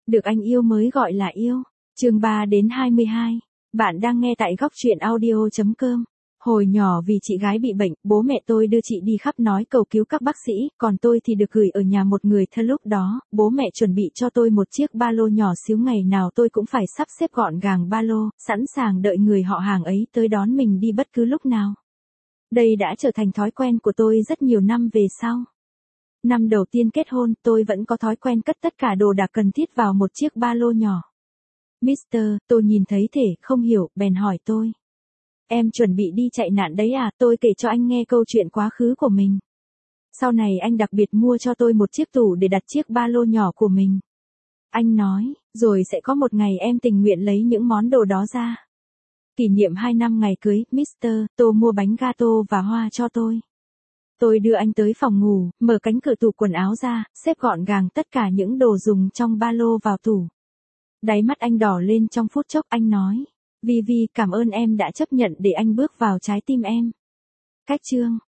Được anh yêu mới gọi là yêu. Chương 3 đến 22. Bạn đang nghe tại góc truyện audio.com. Hồi nhỏ vì chị gái bị bệnh, bố mẹ tôi đưa chị đi khắp nói cầu cứu các bác sĩ, còn tôi thì được gửi ở nhà một người thân. Lúc đó, bố mẹ chuẩn bị cho tôi một chiếc ba lô nhỏ xíu, ngày nào tôi cũng phải sắp xếp gọn gàng ba lô, sẵn sàng đợi người họ hàng ấy tới đón mình đi bất cứ lúc nào. Đây đã trở thành thói quen của tôi rất nhiều năm về sau. Năm đầu tiên kết hôn, tôi vẫn có thói quen cất tất cả đồ đạc cần thiết vào một chiếc ba lô nhỏ. Mister, tôi nhìn thấy thể không hiểu, bèn hỏi tôi. Em chuẩn bị đi chạy nạn đấy à? Tôi kể cho anh nghe câu chuyện quá khứ của mình. Sau này anh đặc biệt mua cho tôi một chiếc tủ để đặt chiếc ba lô nhỏ của mình. Anh nói, rồi sẽ có một ngày em tình nguyện lấy những món đồ đó ra. Kỷ niệm 2 năm ngày cưới, Mister, tôi mua bánh gato và hoa cho tôi. Tôi đưa anh tới phòng ngủ, mở cánh cửa tủ quần áo ra, xếp gọn gàng tất cả những đồ dùng trong ba lô vào tủ. Đáy mắt anh đỏ lên trong phút chốc, anh nói. Vivi, cảm ơn em đã chấp nhận để anh bước vào trái tim em. Cách chương